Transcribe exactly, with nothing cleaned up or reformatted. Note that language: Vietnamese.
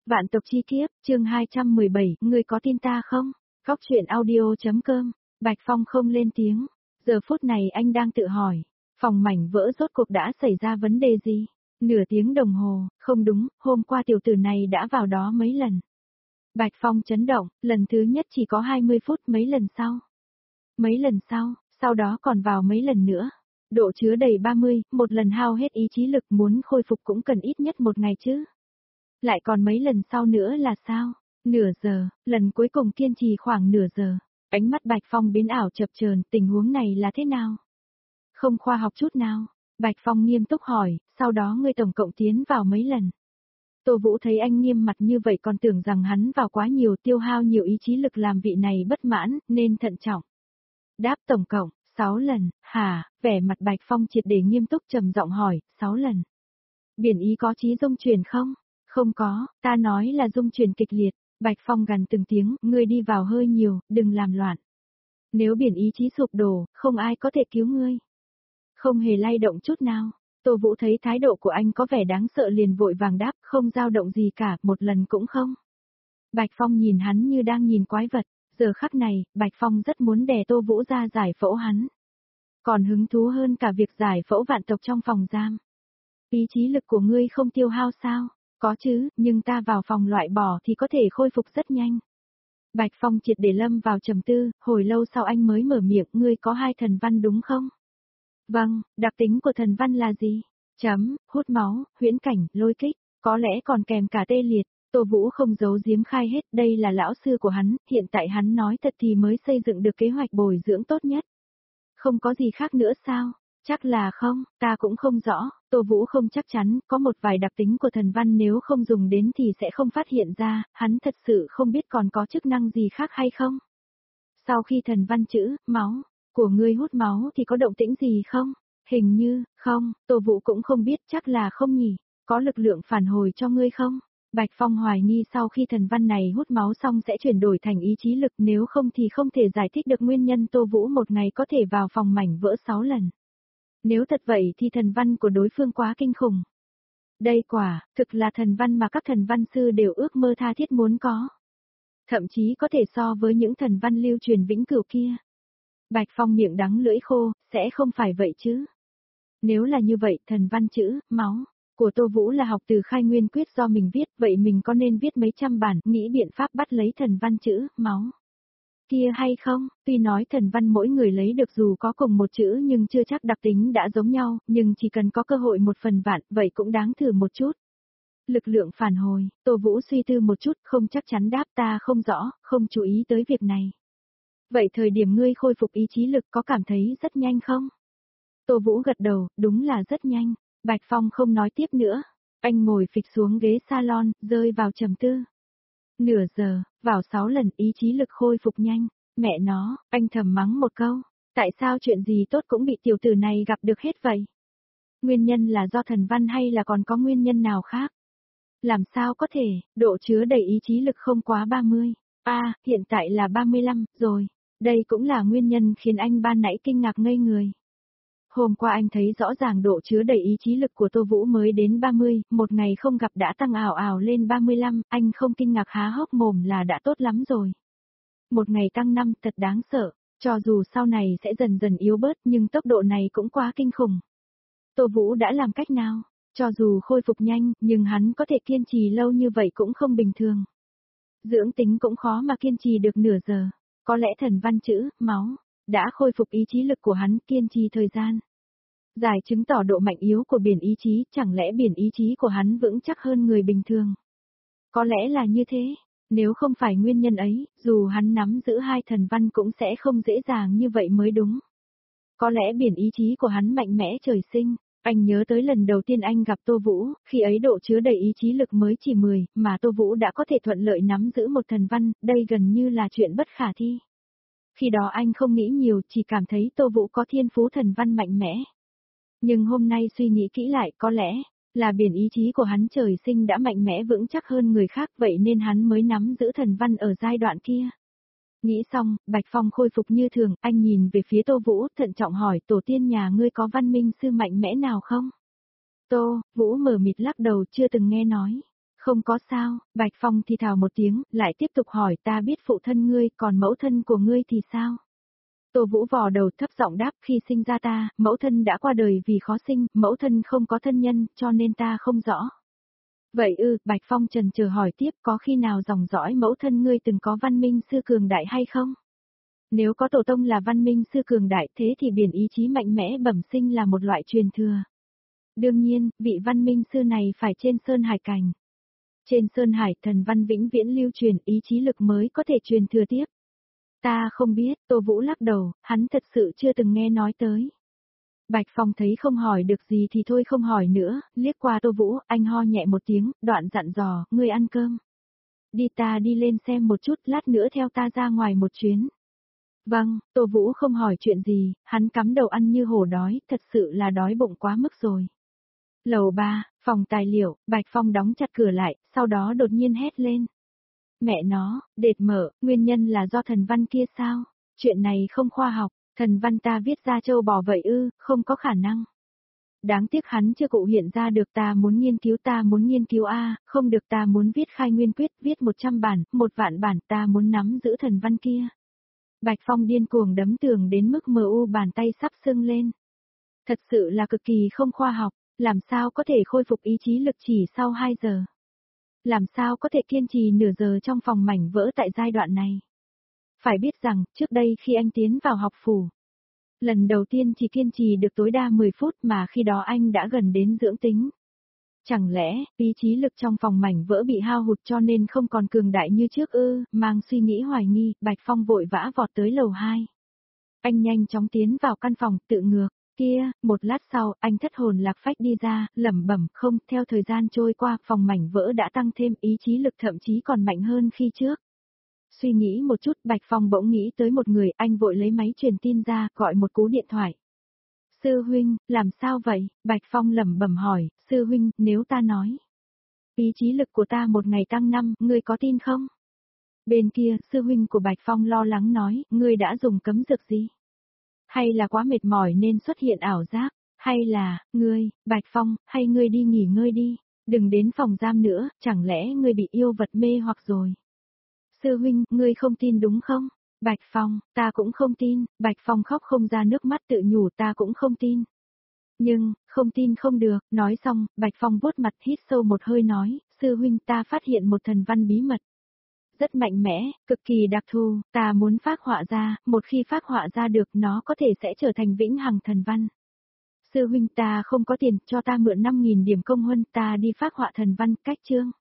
Vạn tộc chi kiếp, chương hai trăm mười bảy, ngươi có tin ta không? Góc truyện audio.com, Bạch Phong không lên tiếng. Giờ phút này anh đang tự hỏi, phòng mảnh vỡ rốt cuộc đã xảy ra vấn đề gì? Nửa tiếng đồng hồ, không đúng, hôm qua tiểu tử này đã vào đó mấy lần. Bạch Phong chấn động, lần thứ nhất chỉ có hai mươi phút, mấy lần sau. Mấy lần sau, sau đó còn vào mấy lần nữa. Độ chứa đầy ba mươi, một lần hao hết ý chí lực muốn khôi phục cũng cần ít nhất một ngày chứ. Lại còn mấy lần sau nữa là sao? Nửa giờ, lần cuối cùng kiên trì khoảng nửa giờ. Ánh mắt Bạch Phong biến ảo chập chờn, tình huống này là thế nào? Không khoa học chút nào. Bạch Phong nghiêm túc hỏi, sau đó ngươi tổng cộng tiến vào mấy lần? Tô Vũ thấy anh nghiêm mặt như vậy còn tưởng rằng hắn vào quá nhiều, tiêu hao nhiều ý chí lực làm vị này bất mãn, nên thận trọng. Đáp tổng cộng, sáu lần, hả? Vẻ mặt Bạch Phong triệt để nghiêm túc trầm giọng hỏi, sáu lần. Biển ý có chí dung chuyển không? Không có, ta nói là dung chuyển kịch liệt. Bạch Phong gằn từng tiếng, ngươi đi vào hơi nhiều, đừng làm loạn. Nếu biển ý chí sụp đổ, không ai có thể cứu ngươi. Không hề lay động chút nào. Tô Vũ thấy thái độ của anh có vẻ đáng sợ liền vội vàng đáp, không dao động gì cả, một lần cũng không. Bạch Phong nhìn hắn như đang nhìn quái vật. Giờ khắc này, Bạch Phong rất muốn đè Tô Vũ ra giải phẫu hắn. Còn hứng thú hơn cả việc giải phẫu vạn tộc trong phòng giam. Ý chí lực của ngươi không tiêu hao sao? Có chứ, nhưng ta vào phòng loại bỏ thì có thể khôi phục rất nhanh. Bạch Phong triệt để lâm vào trầm tư, hồi lâu sau anh mới mở miệng, ngươi có hai thần văn đúng không? Vâng, đặc tính của thần văn là gì? Chấm, hút máu, huyễn cảnh, lôi kích, có lẽ còn kèm cả tê liệt. Tô Vũ không giấu giếm khai hết, đây là lão sư của hắn, hiện tại hắn nói thật thì mới xây dựng được kế hoạch bồi dưỡng tốt nhất. Không có gì khác nữa sao? Chắc là không, ta cũng không rõ, Tô Vũ không chắc chắn, có một vài đặc tính của thần văn nếu không dùng đến thì sẽ không phát hiện ra, hắn thật sự không biết còn có chức năng gì khác hay không. Sau khi thần văn chữ, máu, của ngươi hút máu thì có động tĩnh gì không? Hình như, không, Tô Vũ cũng không biết, chắc là không nhỉ, có lực lượng phản hồi cho ngươi không? Bạch Phong hoài nghi sau khi thần văn này hút máu xong sẽ chuyển đổi thành ý chí lực, nếu không thì không thể giải thích được nguyên nhân Tô Vũ một ngày có thể vào phòng mảnh vỡ sáu lần. Nếu thật vậy thì thần văn của đối phương quá kinh khủng. Đây quả, thực là thần văn mà các thần văn sư đều ước mơ tha thiết muốn có. Thậm chí có thể so với những thần văn lưu truyền vĩnh cửu kia. Bạch Phong miệng đắng lưỡi khô, sẽ không phải vậy chứ. Nếu là như vậy, thần văn chữ, máu, của Tô Vũ là học từ khai nguyên quyết do mình viết, vậy mình có nên viết mấy trăm bản, nghĩ biện pháp bắt lấy thần văn chữ, máu kia hay không? Tuy nói thần văn mỗi người lấy được dù có cùng một chữ nhưng chưa chắc đặc tính đã giống nhau, nhưng chỉ cần có cơ hội một phần vạn, vậy cũng đáng thử một chút. Lực lượng phản hồi, Tô Vũ suy tư một chút, không chắc chắn đáp, ta không rõ, không chú ý tới việc này. Vậy thời điểm ngươi khôi phục ý chí lực có cảm thấy rất nhanh không? Tô Vũ gật đầu, đúng là rất nhanh. Bạch Phong không nói tiếp nữa. Anh ngồi phịch xuống ghế salon, rơi vào trầm tư. Nửa giờ, vào sáu lần, ý chí lực khôi phục nhanh. Mẹ nó, anh thầm mắng một câu. Tại sao chuyện gì tốt cũng bị tiểu tử này gặp được hết vậy? Nguyên nhân là do thần văn hay là còn có nguyên nhân nào khác? Làm sao có thể, độ chứa đầy ý chí lực không quá ba mươi. À, hiện tại là ba mươi lăm, rồi. Đây cũng là nguyên nhân khiến anh ban nãy kinh ngạc ngây người. Hôm qua anh thấy rõ ràng độ chứa đầy ý chí lực của Tô Vũ mới đến ba mươi, một ngày không gặp đã tăng ảo ảo lên ba mươi lăm, anh không kinh ngạc há hốc mồm là đã tốt lắm rồi. Một ngày tăng năm thật đáng sợ, cho dù sau này sẽ dần dần yếu bớt nhưng tốc độ này cũng quá kinh khủng. Tô Vũ đã làm cách nào? Cho dù khôi phục nhanh, nhưng hắn có thể kiên trì lâu như vậy cũng không bình thường. Dưỡng tính cũng khó mà kiên trì được nửa giờ. Có lẽ thần văn chữ, máu, đã khôi phục ý chí lực của hắn kiên trì thời gian. Giải chứng tỏ độ mạnh yếu của biển ý chí, chẳng lẽ biển ý chí của hắn vững chắc hơn người bình thường? Có lẽ là như thế, nếu không phải nguyên nhân ấy, dù hắn nắm giữ hai thần văn cũng sẽ không dễ dàng như vậy mới đúng. Có lẽ biển ý chí của hắn mạnh mẽ trời sinh. Anh nhớ tới lần đầu tiên anh gặp Tô Vũ, khi ấy độ chứa đầy ý chí lực mới chỉ mười, mà Tô Vũ đã có thể thuận lợi nắm giữ một thần văn, đây gần như là chuyện bất khả thi. Khi đó anh không nghĩ nhiều, chỉ cảm thấy Tô Vũ có thiên phú thần văn mạnh mẽ. Nhưng hôm nay suy nghĩ kỹ lại, có lẽ là biển ý chí của hắn trời sinh đã mạnh mẽ vững chắc hơn người khác, vậy nên hắn mới nắm giữ thần văn ở giai đoạn kia. Nghĩ xong, Bạch Phong khôi phục như thường, anh nhìn về phía Tô Vũ, thận trọng hỏi, tổ tiên nhà ngươi có văn minh sư mạnh mẽ nào không? Tô Vũ mờ mịt lắc đầu, chưa từng nghe nói. Không có sao, Bạch Phong thì thào một tiếng, lại tiếp tục hỏi ta biết phụ thân ngươi, còn mẫu thân của ngươi thì sao? Tô Vũ vò đầu thấp giọng đáp khi sinh ra ta, mẫu thân đã qua đời vì khó sinh, mẫu thân không có thân nhân, cho nên ta không rõ. Vậy ư, Bạch Phong trần chờ hỏi tiếp có khi nào dòng dõi mẫu thân ngươi từng có văn minh sư cường đại hay không? Nếu có tổ tông là văn minh sư cường đại thế thì biển ý chí mạnh mẽ bẩm sinh là một loại truyền thừa. Đương nhiên, vị văn minh sư này phải trên Sơn Hải Cảnh. Trên Sơn Hải thần văn vĩnh viễn lưu truyền ý chí lực mới có thể truyền thừa tiếp. Ta không biết, Tô Vũ lắc đầu, hắn thật sự chưa từng nghe nói tới. Bạch Phong thấy không hỏi được gì thì thôi không hỏi nữa, liếc qua Tô Vũ, anh ho nhẹ một tiếng, đoạn dặn dò, ngươi ăn cơm. Đi ta đi lên xem một chút, lát nữa theo ta ra ngoài một chuyến. Vâng, Tô Vũ không hỏi chuyện gì, hắn cắm đầu ăn như hổ đói, thật sự là đói bụng quá mức rồi. Lầu ba, phòng tài liệu, Bạch Phong đóng chặt cửa lại, sau đó đột nhiên hét lên. Mẹ nó, đệt mở, nguyên nhân là do thần văn kia sao? Chuyện này không khoa học, thần văn ta viết ra châu bò vậy ư, không có khả năng. Đáng tiếc hắn chưa cụ hiện ra được ta muốn nghiên cứu ta muốn nghiên cứu A, không được ta muốn viết khai nguyên quyết, viết một trăm bản, một vạn bản ta muốn nắm giữ thần văn kia. Bạch Phong điên cuồng đấm tường đến mức mờ u bàn tay sắp sưng lên. Thật sự là cực kỳ không khoa học, làm sao có thể khôi phục ý chí lực chỉ sau hai giờ. Làm sao có thể kiên trì nửa giờ trong phòng mảnh vỡ tại giai đoạn này. Phải biết rằng, trước đây khi anh tiến vào học phủ, lần đầu tiên chỉ kiên trì được tối đa mười phút mà khi đó anh đã gần đến dưỡng tính. Chẳng lẽ, ý chí lực trong phòng mảnh vỡ bị hao hụt cho nên không còn cường đại như trước ư, mang suy nghĩ hoài nghi, Bạch Phong vội vã vọt tới lầu hai. Anh nhanh chóng tiến vào căn phòng tự ngược, kia, một lát sau, anh thất hồn lạc phách đi ra, lẩm bẩm, không, theo thời gian trôi qua, phòng mảnh vỡ đã tăng thêm ý chí lực thậm chí còn mạnh hơn khi trước. Suy nghĩ một chút, Bạch Phong bỗng nghĩ tới một người, anh vội lấy máy truyền tin ra, gọi một cú điện thoại. Sư huynh, làm sao vậy? Bạch Phong lẩm bẩm hỏi, sư huynh, nếu ta nói. Ý chí lực của ta một ngày tăng năm, ngươi có tin không? Bên kia, sư huynh của Bạch Phong lo lắng nói, ngươi đã dùng cấm dược gì? Hay là quá mệt mỏi nên xuất hiện ảo giác? Hay là, ngươi, Bạch Phong, hay ngươi đi nghỉ ngơi đi, đừng đến phòng giam nữa, chẳng lẽ ngươi bị yêu vật mê hoặc rồi? Sư huynh, ngươi không tin đúng không? Bạch Phong, ta cũng không tin, Bạch Phong khóc không ra nước mắt tự nhủ ta cũng không tin. Nhưng, không tin không được, nói xong, Bạch Phong vuốt mặt hít sâu một hơi nói, sư huynh ta phát hiện một thần văn bí mật. Rất mạnh mẽ, cực kỳ đặc thù, ta muốn phác họa ra, một khi phác họa ra được nó có thể sẽ trở thành vĩnh hằng thần văn. Sư huynh ta không có tiền, cho ta mượn năm nghìn điểm công huân ta đi phác họa thần văn, cách chương.